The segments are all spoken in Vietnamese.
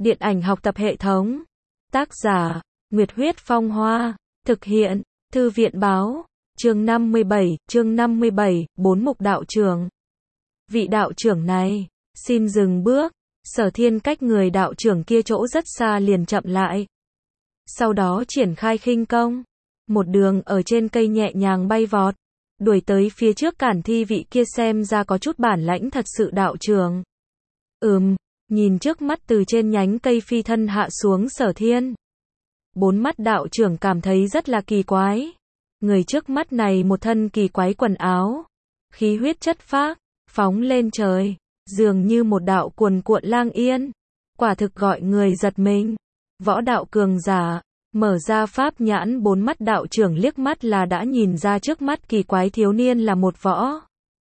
Điện ảnh học tập hệ thống. Tác giả, Nguyệt Huyết Phong Hoa. Thực hiện, Thư viện Báo. Chương 57, 4 mục đạo trưởng. Vị đạo trưởng này, xin dừng bước. Sở Thiên cách người đạo trưởng kia chỗ rất xa liền chậm lại. Sau đó triển khai khinh công. Một đường ở trên cây nhẹ nhàng bay vọt. Đuổi tới phía trước cản thi vị kia xem ra có chút bản lãnh thật sự đạo trưởng. Nhìn trước mắt từ trên nhánh cây phi thân hạ xuống Sở Thiên. Bốn mắt đạo trưởng cảm thấy rất là kỳ quái. Người trước mắt này một thân kỳ quái quần áo. Khí huyết chất phác, phóng lên trời. Dường như một đạo cuồn cuộn lang yên. Quả thực gọi người giật mình. Võ đạo cường giả. Mở ra pháp nhãn bốn mắt đạo trưởng liếc mắt là đã nhìn ra trước mắt kỳ quái thiếu niên là một võ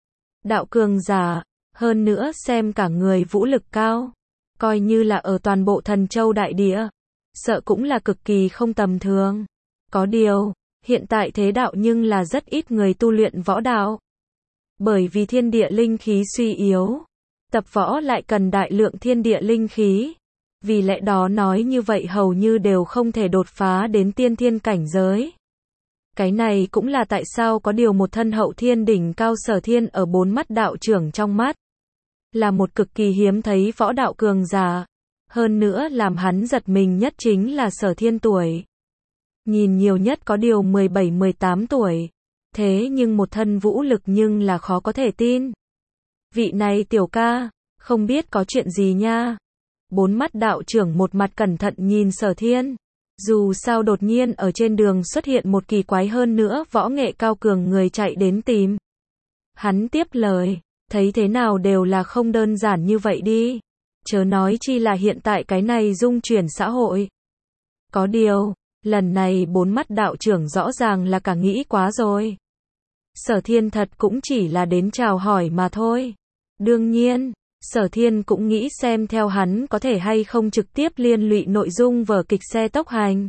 đạo cường giả. Hơn nữa xem cả người vũ lực cao. Coi như là ở toàn bộ Thần Châu đại địa. Sợ cũng là cực kỳ không tầm thường. Có điều, hiện tại thế đạo nhưng là rất ít người tu luyện võ đạo. Bởi vì thiên địa linh khí suy yếu. Tập võ lại cần đại lượng thiên địa linh khí. Vì lẽ đó nói như vậy hầu như đều không thể đột phá đến tiên thiên cảnh giới. Cái này cũng là tại sao có điều một thân hậu thiên đỉnh cao Sở Thiên ở bốn mắt đạo trưởng trong mắt. Là một cực kỳ hiếm thấy võ đạo cường giả. Hơn nữa làm hắn giật mình nhất chính là Sở Thiên tuổi. Nhìn nhiều nhất có điều 17-18 tuổi. Thế nhưng một thân vũ lực nhưng là khó có thể tin. Vị này tiểu ca, không biết có chuyện gì nha. Bốn mắt đạo trưởng một mặt cẩn thận nhìn Sở Thiên. Dù sao đột nhiên ở trên đường xuất hiện một kỳ quái hơn nữa võ nghệ cao cường người chạy đến tìm. Hắn tiếp lời, thấy thế nào đều là không đơn giản như vậy đi. Chớ nói chi là hiện tại cái này dung chuyển xã hội. Có điều, lần này bốn mắt đạo trưởng rõ ràng là cả nghĩ quá rồi. Sở Thiên thật cũng chỉ là đến chào hỏi mà thôi. Đương nhiên, Sở Thiên cũng nghĩ xem theo hắn có thể hay không trực tiếp liên lụy nội dung vở kịch xe tốc hành.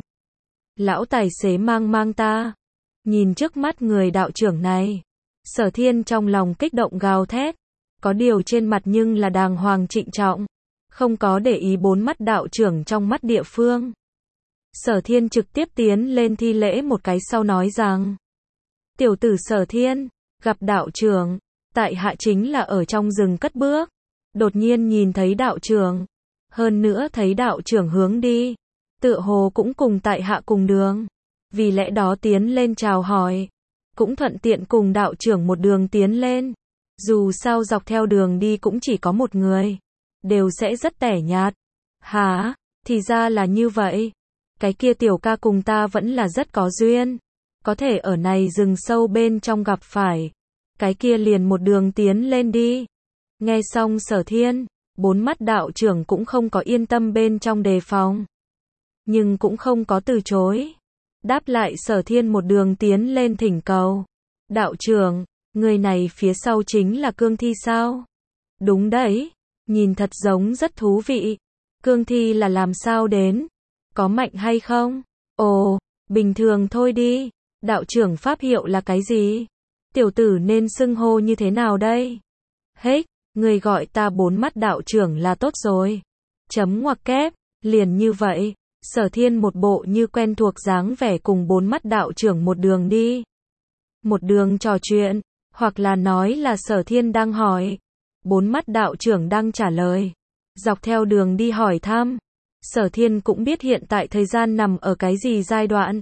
Lão tài xế mang ta. Nhìn trước mắt người đạo trưởng này. Sở Thiên trong lòng kích động gào thét. Có điều trên mặt nhưng là đàng hoàng trịnh trọng. Không có để ý bốn mắt đạo trưởng trong mắt địa phương. Sở Thiên trực tiếp tiến lên thi lễ một cái sau nói rằng. Tiểu tử Sở Thiên, gặp đạo trưởng. Tại hạ chính là ở trong rừng cất bước. Đột nhiên nhìn thấy đạo trưởng. Hơn nữa thấy đạo trưởng hướng đi. Tựa hồ cũng cùng tại hạ cùng đường. Vì lẽ đó tiến lên chào hỏi. Cũng thuận tiện cùng đạo trưởng một đường tiến lên. Dù sao dọc theo đường đi cũng chỉ có một người. Đều sẽ rất tẻ nhạt. Hả, thì ra là như vậy. Cái kia tiểu ca cùng ta vẫn là rất có duyên. Có thể ở này rừng sâu bên trong gặp phải. Cái kia liền một đường tiến lên đi. Nghe xong Sở Thiên, bốn mắt đạo trưởng cũng không có yên tâm bên trong đề phòng. Nhưng cũng không có từ chối. Đáp lại Sở Thiên một đường tiến lên thỉnh cầu. Đạo trưởng, người này phía sau chính là cương thi sao? Đúng đấy, nhìn thật giống rất thú vị. Cương thi là làm sao đến? Có mạnh hay không? Ồ, bình thường thôi đi. Đạo trưởng pháp hiệu là cái gì? Tiểu tử nên xưng hô như thế nào đây? Hết. Người gọi ta bốn mắt đạo trưởng là tốt rồi. Chấm ngoặc kép, liền như vậy. Sở Thiên một bộ như quen thuộc dáng vẻ cùng bốn mắt đạo trưởng một đường đi. Một đường trò chuyện, hoặc là nói là Sở Thiên đang hỏi. Bốn mắt đạo trưởng đang trả lời. Dọc theo đường đi hỏi thăm. Sở Thiên cũng biết hiện tại thời gian nằm ở cái gì giai đoạn.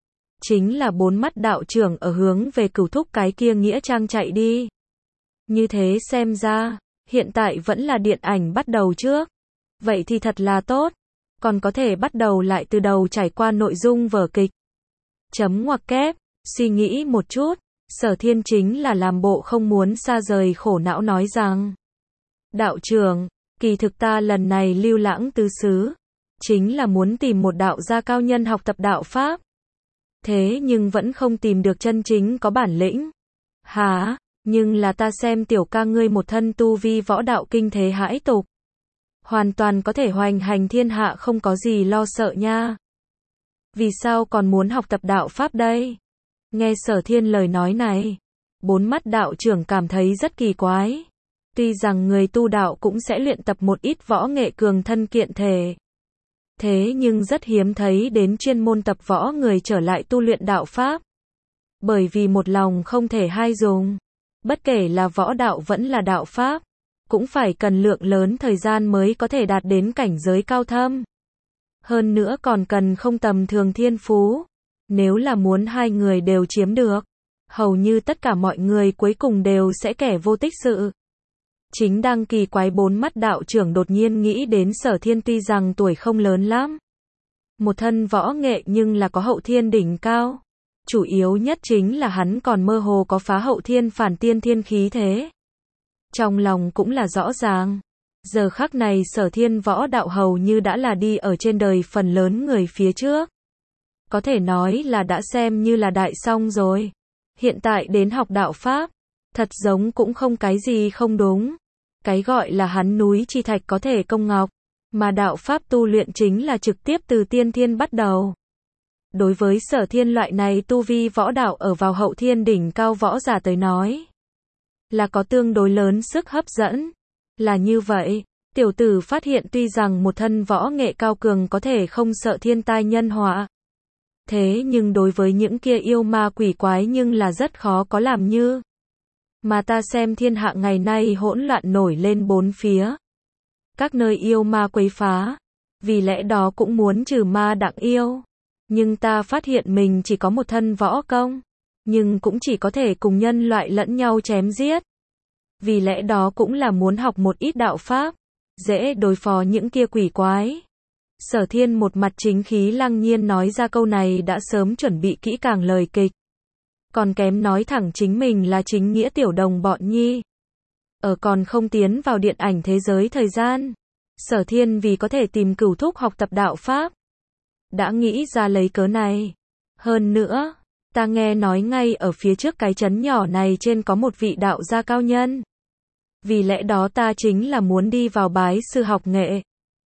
Chính là bốn mắt đạo trưởng ở hướng về Cửu Thúc cái kia nghĩa trang chạy đi. Như thế xem ra, hiện tại vẫn là điện ảnh bắt đầu trước. Vậy thì thật là tốt. Còn có thể bắt đầu lại từ đầu trải qua nội dung vở kịch. Chấm ngoặc kép, suy nghĩ một chút. Sở Thiên chính là làm bộ không muốn xa rời khổ não nói rằng. Đạo trưởng, kỳ thực ta lần này lưu lãng tứ xứ. Chính là muốn tìm một đạo gia cao nhân học tập đạo Pháp. Thế nhưng vẫn không tìm được chân chính có bản lĩnh. Hả? Nhưng là ta xem tiểu ca ngươi một thân tu vi võ đạo kinh thế hãi tục. Hoàn toàn có thể hoành hành thiên hạ không có gì lo sợ nha. Vì sao còn muốn học tập đạo Pháp đây? Nghe Sở Thiên lời nói này. Bốn mắt đạo trưởng cảm thấy rất kỳ quái. Tuy rằng người tu đạo cũng sẽ luyện tập một ít võ nghệ cường thân kiện thể. Thế nhưng rất hiếm thấy đến chuyên môn tập võ người trở lại tu luyện đạo Pháp. Bởi vì một lòng không thể hai dùng. Bất kể là võ đạo vẫn là đạo Pháp, cũng phải cần lượng lớn thời gian mới có thể đạt đến cảnh giới cao thâm. Hơn nữa còn cần không tầm thường thiên phú. Nếu là muốn hai người đều chiếm được, hầu như tất cả mọi người cuối cùng đều sẽ kẻ vô tích sự. Chính đang kỳ quái bốn mắt đạo trưởng đột nhiên nghĩ đến Sở Thiên tuy rằng tuổi không lớn lắm. Một thân võ nghệ nhưng là có hậu thiên đỉnh cao. Chủ yếu nhất chính là hắn còn mơ hồ có phá hậu thiên phản tiên thiên khí thế. Trong lòng cũng là rõ ràng. Giờ khắc này Sở Thiên võ đạo hầu như đã là đi ở trên đời phần lớn người phía trước. Có thể nói là đã xem như là đại xong rồi. Hiện tại đến học đạo Pháp, thật giống cũng không cái gì không đúng. Cái gọi là hắn núi chi thạch có thể công ngọc, mà đạo Pháp tu luyện chính là trực tiếp từ tiên thiên bắt đầu. Đối với Sở Thiên loại này tu vi võ đạo ở vào hậu thiên đỉnh cao võ giả tới nói, là có tương đối lớn sức hấp dẫn. Là như vậy, tiểu tử phát hiện tuy rằng một thân võ nghệ cao cường có thể không sợ thiên tai nhân họa. Thế nhưng đối với những kia yêu ma quỷ quái nhưng là rất khó có làm như. Mà ta xem thiên hạ ngày nay hỗn loạn nổi lên bốn phía. Các nơi yêu ma quấy phá. Vì lẽ đó cũng muốn trừ ma đặng yêu. Nhưng ta phát hiện mình chỉ có một thân võ công. Nhưng cũng chỉ có thể cùng nhân loại lẫn nhau chém giết. Vì lẽ đó cũng là muốn học một ít đạo Pháp. Dễ đối phó những kia quỷ quái. Sở Thiên một mặt chính khí lăng nhiên nói ra câu này đã sớm chuẩn bị kỹ càng lời kịch. Còn kém nói thẳng chính mình là chính nghĩa tiểu đồng bọn nhi. Ở còn không tiến vào điện ảnh thế giới thời gian. Sở Thiên vì có thể tìm Cửu Thúc học tập đạo Pháp. Đã nghĩ ra lấy cớ này. Hơn nữa, ta nghe nói ngay ở phía trước cái trấn nhỏ này trên có một vị đạo gia cao nhân. Vì lẽ đó ta chính là muốn đi vào bái sư học nghệ.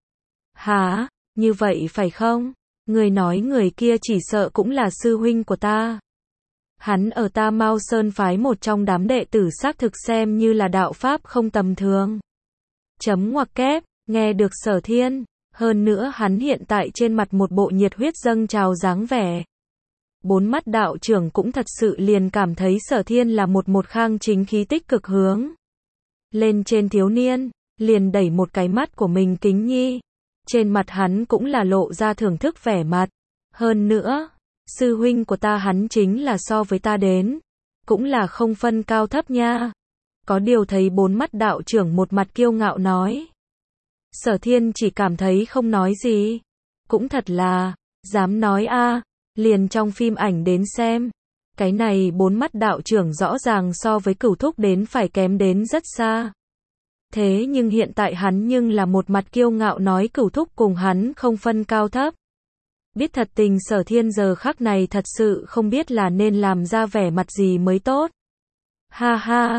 Hả? Như vậy phải không? Người nói người kia chỉ sợ cũng là sư huynh của ta. Hắn ở ta Mao Sơn phái một trong đám đệ tử xác thực xem như là đạo Pháp không tầm thường. Chấm ngoặc kép, nghe được Sở Thiên. Hơn nữa hắn hiện tại trên mặt một bộ nhiệt huyết dâng trào dáng vẻ. Bốn mắt đạo trưởng cũng thật sự liền cảm thấy Sở Thiên là một khang chính khí tích cực hướng. Lên trên thiếu niên, liền đẩy một cái mắt của mình kính nhi. Trên mặt hắn cũng là lộ ra thưởng thức vẻ mặt. Hơn nữa, sư huynh của ta hắn chính là so với ta đến. Cũng là không phân cao thấp nha. Có điều thấy bốn mắt đạo trưởng một mặt kiêu ngạo nói. Sở Thiên chỉ cảm thấy không nói gì. Cũng thật là, dám nói a, liền trong phim ảnh đến xem. Cái này bốn mắt đạo trưởng rõ ràng so với Cửu Thúc đến phải kém đến rất xa. Thế nhưng hiện tại hắn nhưng là một mặt kiêu ngạo nói Cửu Thúc cùng hắn không phân cao thấp. Biết thật tình Sở Thiên giờ khắc này thật sự không biết là nên làm ra vẻ mặt gì mới tốt. Ha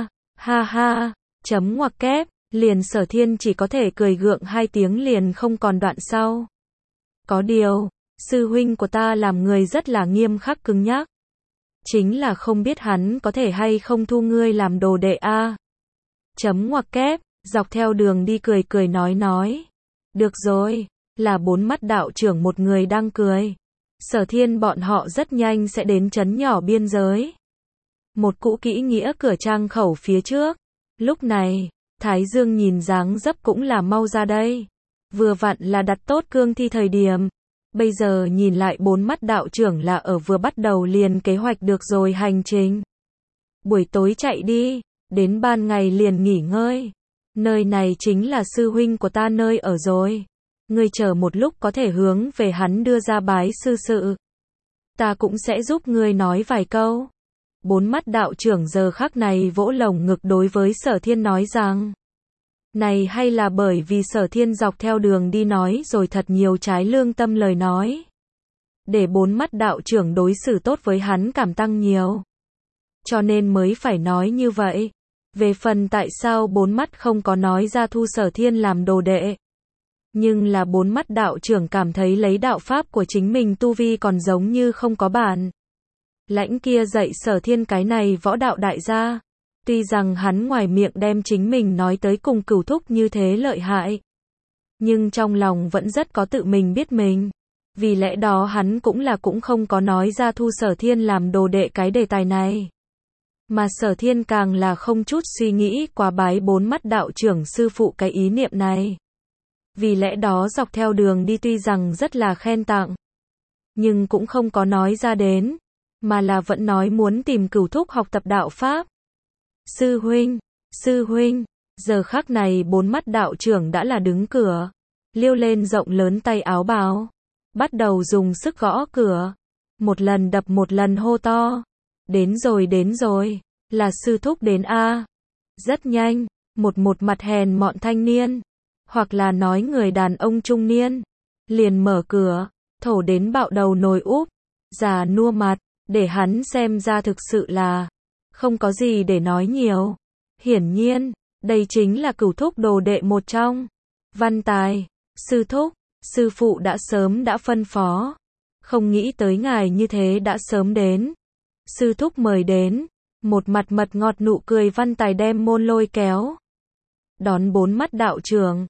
ha, chấm ngoặc kép, liền Sở Thiên chỉ có thể cười gượng hai tiếng liền không còn đoạn sau. Có điều, sư huynh của ta làm người rất là nghiêm khắc cứng nhắc. Chính là không biết hắn có thể hay không thu ngươi làm đồ đệ a. Chấm ngoặc kép, dọc theo đường đi cười nói. Được rồi, là bốn mắt đạo trưởng một người đang cười. Sở Thiên bọn họ rất nhanh sẽ đến trấn nhỏ biên giới. Một cũ kỹ nghĩa cửa trang khẩu phía trước. Lúc này, Thái Dương nhìn dáng dấp cũng là mau ra đây. Vừa vặn là đặt tốt cương thi thời điểm. Bây giờ nhìn lại bốn mắt đạo trưởng là ở vừa bắt đầu liền kế hoạch được rồi hành trình. Buổi tối chạy đi, đến ban ngày liền nghỉ ngơi. Nơi này chính là sư huynh của ta nơi ở rồi. Ngươi chờ một lúc có thể hướng về hắn đưa ra bái sư sự. Ta cũng sẽ giúp ngươi nói vài câu. Bốn mắt đạo trưởng giờ khắc này vỗ lồng ngực đối với Sở Thiên nói rằng. Này hay là bởi vì Sở Thiên dọc theo đường đi nói rồi thật nhiều trái lương tâm lời nói. Để bốn mắt đạo trưởng đối xử tốt với hắn cảm tăng nhiều. Cho nên mới phải nói như vậy. Về phần tại sao bốn mắt không có nói ra thu Sở Thiên làm đồ đệ. Nhưng là bốn mắt đạo trưởng cảm thấy lấy đạo pháp của chính mình tu vi còn giống như không có bản. Lãnh kia dạy Sở Thiên cái này võ đạo đại gia. Tuy rằng hắn ngoài miệng đem chính mình nói tới cùng Cửu Thúc như thế lợi hại. nhưng trong lòng vẫn rất có tự mình biết mình. Vì lẽ đó hắn cũng không có nói ra thu Sở Thiên làm đồ đệ cái đề tài này. Mà Sở Thiên càng là không chút suy nghĩ quá bái bốn mắt đạo trưởng sư phụ cái ý niệm này. Vì lẽ đó dọc theo đường đi tuy rằng rất là khen tặng, nhưng cũng không có nói ra đến, mà là vẫn nói muốn tìm Cửu Thúc học tập đạo Pháp. Sư huynh, giờ khắc này bốn mắt đạo trưởng đã là đứng cửa, liêu lên rộng lớn tay áo bào, bắt đầu dùng sức gõ cửa, một lần đập một lần hô to, đến rồi, là sư thúc đến a. Rất nhanh, một mặt hèn mọn thanh niên, hoặc là nói người đàn ông trung niên, liền mở cửa, thổ đến bạo đầu nồi úp, già nua mặt, để hắn xem ra thực sự là không có gì để nói nhiều. Hiển nhiên, đây chính là Cửu Thúc đồ đệ một trong. Văn Tài, sư thúc, sư phụ đã sớm đã phân phó, không nghĩ tới ngài như thế đã sớm đến. Sư thúc mời đến, một mặt mật ngọt nụ cười Văn Tài đem môn lôi kéo. Đón bốn mắt đạo trưởng.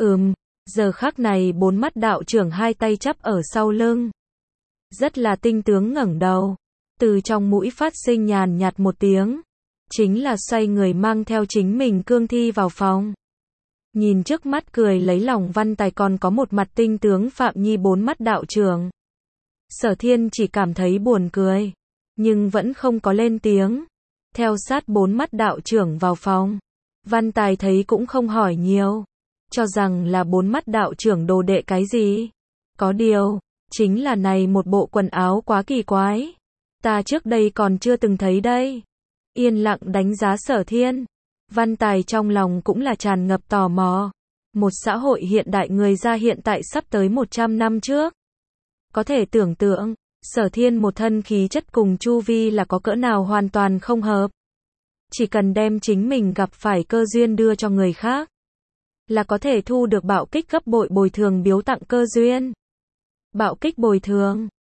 Giờ khắc này bốn mắt đạo trưởng hai tay chắp ở sau lưng. Rất là tinh tướng ngẩng đầu. Từ trong mũi phát sinh nhàn nhạt một tiếng. Chính là xoay người mang theo chính mình cương thi vào phòng. Nhìn trước mắt cười lấy lòng Văn Tài còn có một mặt tinh tướng Phạm Nhi bốn mắt đạo trưởng. Sở Thiên chỉ cảm thấy buồn cười, nhưng vẫn không có lên tiếng. Theo sát bốn mắt đạo trưởng vào phòng. Văn Tài thấy cũng không hỏi nhiều, cho rằng là bốn mắt đạo trưởng đồ đệ cái gì. Có điều, chính là này một bộ quần áo quá kỳ quái. Ta trước đây còn chưa từng thấy đây. Yên lặng đánh giá Sở Thiên. Văn Tài trong lòng cũng là tràn ngập tò mò. Một xã hội hiện đại người ra hiện tại sắp tới 100 năm trước. Có thể tưởng tượng, Sở Thiên một thân khí chất cùng chu vi là có cỡ nào hoàn toàn không hợp. Chỉ cần đem chính mình gặp phải cơ duyên đưa cho người khác, là có thể thu được bạo kích gấp bội bồi thường biếu tặng cơ duyên. Bạo kích bồi thường,